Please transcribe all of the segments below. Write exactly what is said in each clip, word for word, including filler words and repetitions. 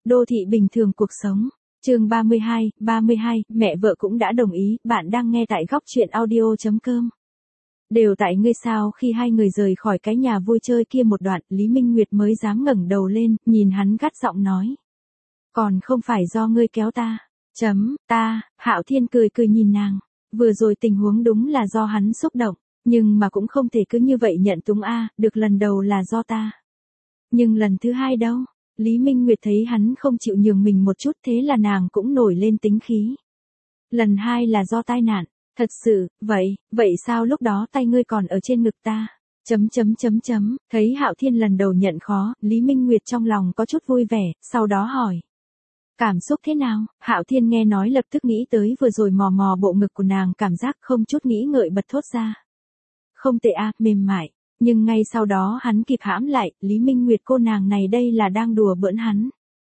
Đô thị bình thường cuộc sống. Chương ba mươi hai, ba mươi hai, mẹ vợ cũng đã đồng ý, bạn đang nghe tại góc truyện audio.com. Đều tại ngươi sao. Khi hai người rời khỏi cái nhà vui chơi kia một đoạn, Lý Minh Nguyệt mới dám ngẩng đầu lên, nhìn hắn gắt giọng nói. Còn không phải do ngươi kéo ta. Chấm, ta, Hạo Thiên cười cười nhìn nàng. Vừa rồi tình huống đúng là do hắn xúc động, nhưng mà cũng không thể cứ như vậy nhận túng a, được lần đầu là do ta. Nhưng lần thứ hai đâu? Lý Minh Nguyệt thấy hắn không chịu nhường mình một chút, thế là nàng cũng nổi lên tính khí. Lần hai là do tai nạn. Thật sự, vậy, vậy sao lúc đó tay ngươi còn ở trên ngực ta? Chấm chấm chấm chấm, thấy Hạo Thiên lần đầu nhận khó, Lý Minh Nguyệt trong lòng có chút vui vẻ, sau đó hỏi. Cảm xúc thế nào? Hạo Thiên nghe nói lập tức nghĩ tới vừa rồi mò mò bộ ngực của nàng, cảm giác không chút nghĩ ngợi bật thốt ra. Không tệ a, mềm mại. Nhưng ngay sau đó hắn kịp hãm lại, Lý Minh Nguyệt cô nàng này đây là đang đùa bỡn hắn.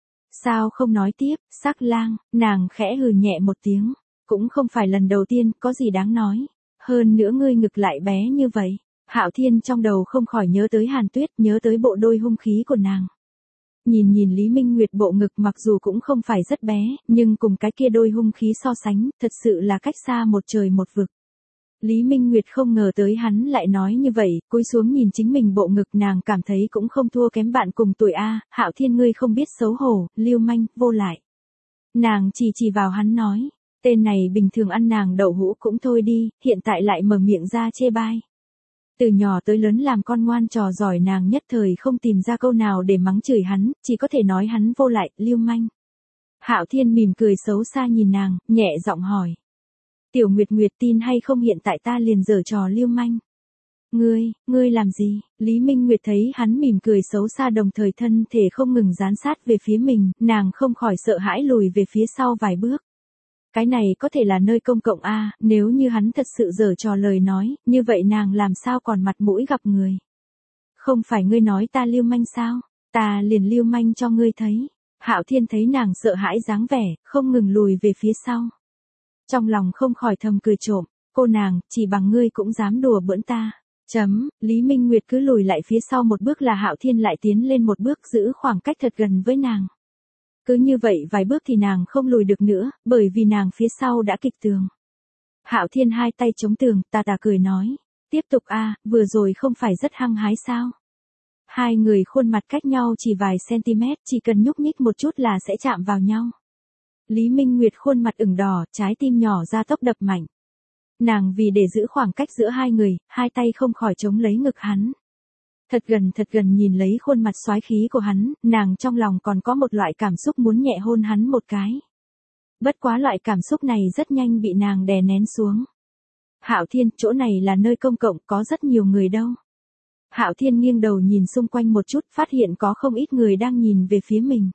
Sao không nói tiếp, sắc lang, nàng khẽ hừ nhẹ một tiếng. Cũng không phải lần đầu tiên, có gì đáng nói. Hơn nữa ngươi ngực lại bé như vậy. Hạo Thiên trong đầu không khỏi nhớ tới Hàn Tuyết, nhớ tới bộ đôi hung khí của nàng. Nhìn nhìn Lý Minh Nguyệt bộ ngực mặc dù cũng không phải rất bé, nhưng cùng cái kia đôi hung khí so sánh, thật sự là cách xa một trời một vực. Lý Minh Nguyệt không ngờ tới hắn lại nói như vậy, cúi xuống nhìn chính mình bộ ngực, nàng cảm thấy cũng không thua kém bạn cùng tuổi a. Hạo Thiên ngươi không biết xấu hổ, lưu manh, vô lại. Nàng chỉ chỉ vào hắn nói, tên này bình thường ăn nàng đậu hũ cũng thôi đi, hiện tại lại mở miệng ra chê bai. Từ nhỏ tới lớn làm con ngoan trò giỏi, nàng nhất thời không tìm ra câu nào để mắng chửi hắn, chỉ có thể nói hắn vô lại, lưu manh. Hạo Thiên mỉm cười xấu xa nhìn nàng, nhẹ giọng hỏi. Tiểu Nguyệt Nguyệt tin hay không hiện tại ta liền giở trò lưu manh. Ngươi, ngươi làm gì? Lý Minh Nguyệt thấy hắn mỉm cười xấu xa đồng thời thân thể không ngừng dán sát về phía mình, nàng không khỏi sợ hãi lùi về phía sau vài bước. Cái này có thể là nơi công cộng a, nếu như hắn thật sự giở trò lời nói, như vậy nàng làm sao còn mặt mũi gặp người. Không phải ngươi nói ta lưu manh sao? Ta liền lưu manh cho ngươi thấy. Hạo Thiên thấy nàng sợ hãi dáng vẻ, không ngừng lùi về phía sau. Trong lòng không khỏi thầm cười trộm, cô nàng, chỉ bằng ngươi cũng dám đùa bỡn ta. Chấm, Lý Minh Nguyệt cứ lùi lại phía sau một bước là Hạo Thiên lại tiến lên một bước, giữ khoảng cách thật gần với nàng. Cứ như vậy vài bước thì nàng không lùi được nữa, bởi vì nàng phía sau đã kịch tường. Hạo Thiên hai tay chống tường, tà tà cười nói, tiếp tục a, vừa rồi không phải rất hăng hái sao? Hai người khuôn mặt cách nhau chỉ vài cm, chỉ cần nhúc nhích một chút là sẽ chạm vào nhau. Lý Minh Nguyệt khuôn mặt ửng đỏ, trái tim nhỏ ra tốc đập mạnh. Nàng vì để giữ khoảng cách giữa hai người, hai tay không khỏi chống lấy ngực hắn. Thật gần thật gần nhìn lấy khuôn mặt xoái khí của hắn, nàng trong lòng còn có một loại cảm xúc muốn nhẹ hôn hắn một cái. Bất quá loại cảm xúc này rất nhanh bị nàng đè nén xuống. Hạo Thiên, chỗ này là nơi công cộng, có rất nhiều người đâu. Hạo Thiên nghiêng đầu nhìn xung quanh một chút, phát hiện có không ít người đang nhìn về phía mình.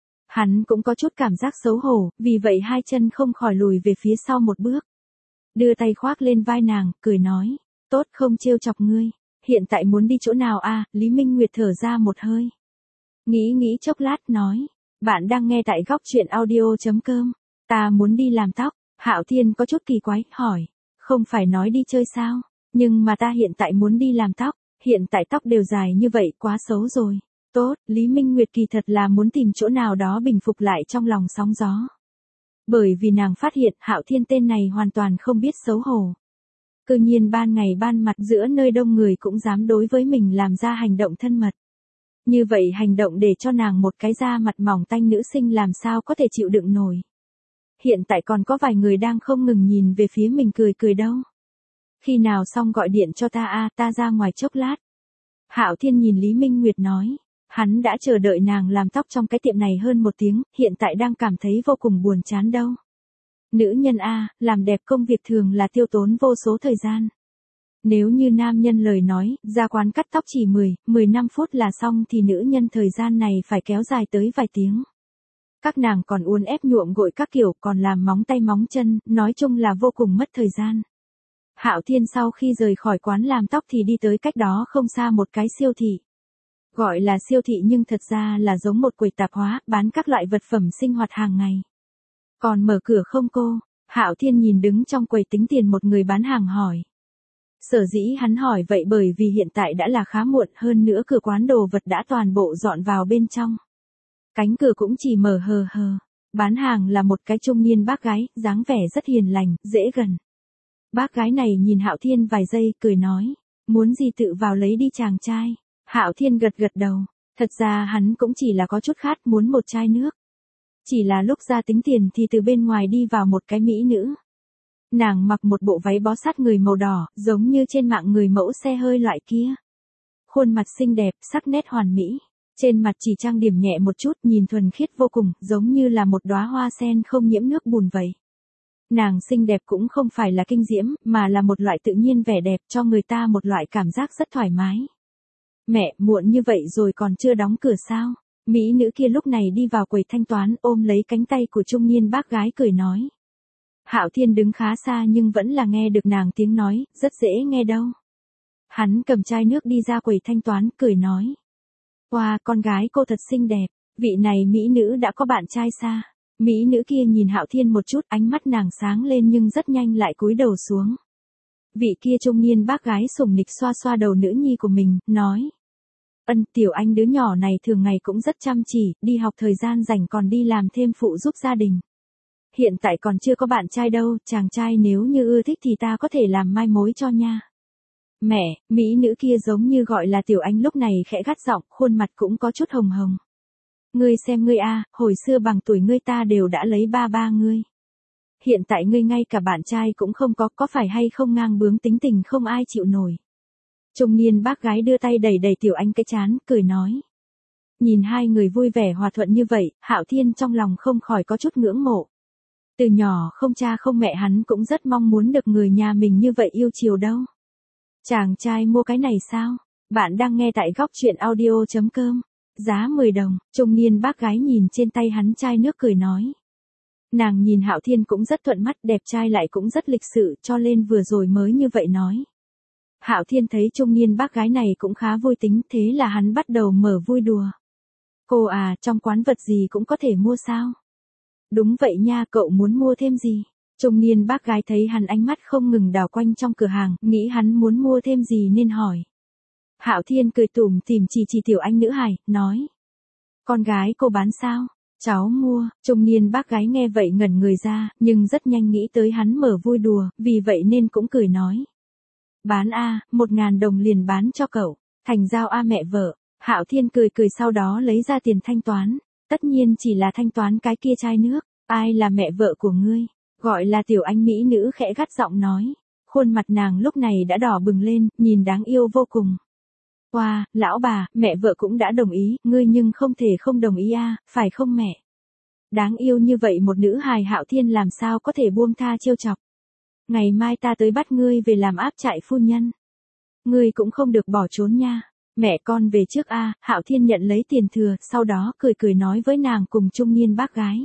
Hắn cũng có chút cảm giác xấu hổ, vì vậy hai chân không khỏi lùi về phía sau một bước. Đưa tay khoác lên vai nàng, cười nói, tốt không trêu chọc ngươi. Hiện tại muốn đi chỗ nào a? Lý Minh Nguyệt thở ra một hơi. Nghĩ nghĩ chốc lát nói, bạn đang nghe tại góc truyện audio.com. Ta muốn đi làm tóc. Hạo Thiên có chút kỳ quái, hỏi, không phải nói đi chơi sao? Nhưng mà ta hiện tại muốn đi làm tóc, hiện tại tóc đều dài như vậy quá xấu rồi. Tốt, Lý Minh Nguyệt kỳ thật là muốn tìm chỗ nào đó bình phục lại trong lòng sóng gió. Bởi vì nàng phát hiện Hạo Thiên tên này hoàn toàn không biết xấu hổ. Cư nhiên ban ngày ban mặt giữa nơi đông người cũng dám đối với mình làm ra hành động thân mật. Như vậy hành động để cho nàng một cái da mặt mỏng tanh nữ sinh làm sao có thể chịu đựng nổi. Hiện tại còn có vài người đang không ngừng nhìn về phía mình cười cười đâu. Khi nào xong gọi điện cho ta a, ta ra ngoài chốc lát. Hạo Thiên nhìn Lý Minh Nguyệt nói, hắn đã chờ đợi nàng làm tóc trong cái tiệm này hơn một tiếng, hiện tại đang cảm thấy vô cùng buồn chán đâu. Nữ nhân a, làm đẹp công việc thường là tiêu tốn vô số thời gian. Nếu như nam nhân lời nói, ra quán cắt tóc chỉ mười, mười lăm phút là xong thì nữ nhân thời gian này phải kéo dài tới vài tiếng. Các nàng còn uốn ép nhuộm gội các kiểu, còn làm móng tay móng chân, nói chung là vô cùng mất thời gian. Hạo Thiên sau khi rời khỏi quán làm tóc thì đi tới cách đó không xa một cái siêu thị. Gọi là siêu thị nhưng thật ra là giống một quầy tạp hóa, bán các loại vật phẩm sinh hoạt hàng ngày. Còn mở cửa không cô? Hạo Thiên nhìn đứng trong quầy tính tiền một người bán hàng hỏi. Sở dĩ hắn hỏi vậy bởi vì hiện tại đã là khá muộn, hơn nữa cửa quán đồ vật đã toàn bộ dọn vào bên trong. Cánh cửa cũng chỉ mở hờ hờ. Bán hàng là một cái trung niên bác gái, dáng vẻ rất hiền lành, dễ gần. Bác gái này nhìn Hạo Thiên vài giây, cười nói, muốn gì tự vào lấy đi chàng trai. Hạo Thiên gật gật đầu, thật ra hắn cũng chỉ là có chút khát muốn một chai nước. Chỉ là lúc ra tính tiền thì từ bên ngoài đi vào một cái mỹ nữ. Nàng mặc một bộ váy bó sát người màu đỏ, giống như trên mạng người mẫu xe hơi loại kia. Khuôn mặt xinh đẹp, sắc nét hoàn mỹ. Trên mặt chỉ trang điểm nhẹ một chút, nhìn thuần khiết vô cùng, giống như là một đóa hoa sen không nhiễm nước bùn vậy. Nàng xinh đẹp cũng không phải là kinh diễm, mà là một loại tự nhiên vẻ đẹp, cho người ta một loại cảm giác rất thoải mái. Mẹ, muộn như vậy rồi còn chưa đóng cửa sao? Mỹ nữ kia lúc này đi vào quầy thanh toán, ôm lấy cánh tay của trung niên bác gái cười nói. Hạo Thiên đứng khá xa nhưng vẫn là nghe được nàng tiếng nói, rất dễ nghe đâu. Hắn cầm chai nước đi ra quầy thanh toán, cười nói. Wow, con gái cô thật xinh đẹp, vị này mỹ nữ đã có bạn trai xa. Mỹ nữ kia nhìn Hạo Thiên một chút, ánh mắt nàng sáng lên nhưng rất nhanh lại cúi đầu xuống. Vị kia trung niên bác gái sủng nịch xoa xoa đầu nữ nhi của mình, nói. Ân, tiểu anh đứa nhỏ này thường ngày cũng rất chăm chỉ, đi học thời gian rảnh còn đi làm thêm phụ giúp gia đình. Hiện tại còn chưa có bạn trai đâu, chàng trai nếu như ưa thích thì ta có thể làm mai mối cho nha. Mẹ, mỹ nữ kia giống như gọi là tiểu anh lúc này khẽ gắt giọng, khuôn mặt cũng có chút hồng hồng. Ngươi xem ngươi a, hồi xưa bằng tuổi ngươi ta đều đã lấy ba ba ngươi. Hiện tại ngươi ngay cả bạn trai cũng không có, có phải hay không ngang bướng tính tình không ai chịu nổi. Trung niên bác gái đưa tay đẩy đẩy tiểu anh cái chán, cười nói. Nhìn hai người vui vẻ hòa thuận như vậy, Hạo Thiên trong lòng không khỏi có chút ngưỡng mộ. Từ nhỏ không cha không mẹ hắn cũng rất mong muốn được người nhà mình như vậy yêu chiều đâu. Chàng trai mua cái này sao? Bạn đang nghe tại góc truyện audio chấm com. Giá mười đồng, trung niên bác gái nhìn trên tay hắn chai nước cười nói. Nàng nhìn Hạo Thiên cũng rất thuận mắt, đẹp trai lại cũng rất lịch sự, cho nên vừa rồi mới như vậy nói. Hạo Thiên thấy trung niên bác gái này cũng khá vui tính, thế là hắn bắt đầu mở vui đùa. Cô à, trong quán vật gì cũng có thể mua sao? Đúng vậy nha, cậu muốn mua thêm gì? Trung niên bác gái thấy hắn ánh mắt không ngừng đảo quanh trong cửa hàng, nghĩ hắn muốn mua thêm gì nên hỏi. Hạo Thiên cười tủm tỉm chỉ chỉ tiểu anh nữ hài, nói. Con gái cô bán sao? Cháu mua. Trung niên bác gái nghe vậy ngẩn người ra, nhưng rất nhanh nghĩ tới hắn mở vui đùa, vì vậy nên cũng cười nói. Bán a, một ngàn đồng liền bán cho cậu. Thành giao a mẹ vợ. Hạo Thiên cười cười sau đó lấy ra tiền thanh toán. Tất nhiên chỉ là thanh toán cái kia chai nước. Ai là mẹ vợ của ngươi? Gọi là tiểu anh mỹ nữ khẽ gắt giọng nói. Khuôn mặt nàng lúc này đã đỏ bừng lên, nhìn đáng yêu vô cùng. Wow, lão bà, mẹ vợ cũng đã đồng ý, ngươi nhưng không thể không đồng ý a, phải không mẹ? Đáng yêu như vậy một nữ hài, Hạo Thiên làm sao có thể buông tha trêu chọc. Ngày mai ta tới bắt ngươi về làm áp trại phu nhân. Ngươi cũng không được bỏ trốn nha. Mẹ con về trước a. Hạo Thiên nhận lấy tiền thừa, sau đó cười cười nói với nàng cùng trung niên bác gái.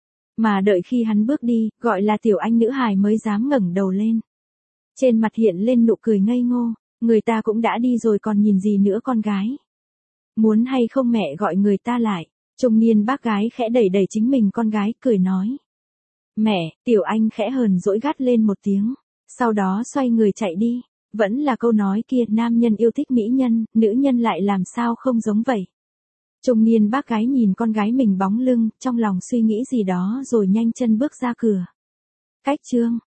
Mà đợi khi hắn bước đi, gọi là tiểu anh nữ hài mới dám ngẩng đầu lên. Trên mặt hiện lên nụ cười ngây ngô, người ta cũng đã đi rồi còn nhìn gì nữa con gái. Muốn hay không mẹ gọi người ta lại. Trung niên bác gái khẽ đẩy đẩy chính mình con gái, cười nói. Mẹ, tiểu anh khẽ hờn dỗi gắt lên một tiếng, sau đó xoay người chạy đi. Vẫn là câu nói kia, nam nhân yêu thích mỹ nhân, nữ nhân lại làm sao không giống vậy. Trung niên bác gái nhìn con gái mình bóng lưng, trong lòng suy nghĩ gì đó rồi nhanh chân bước ra cửa. Cách chương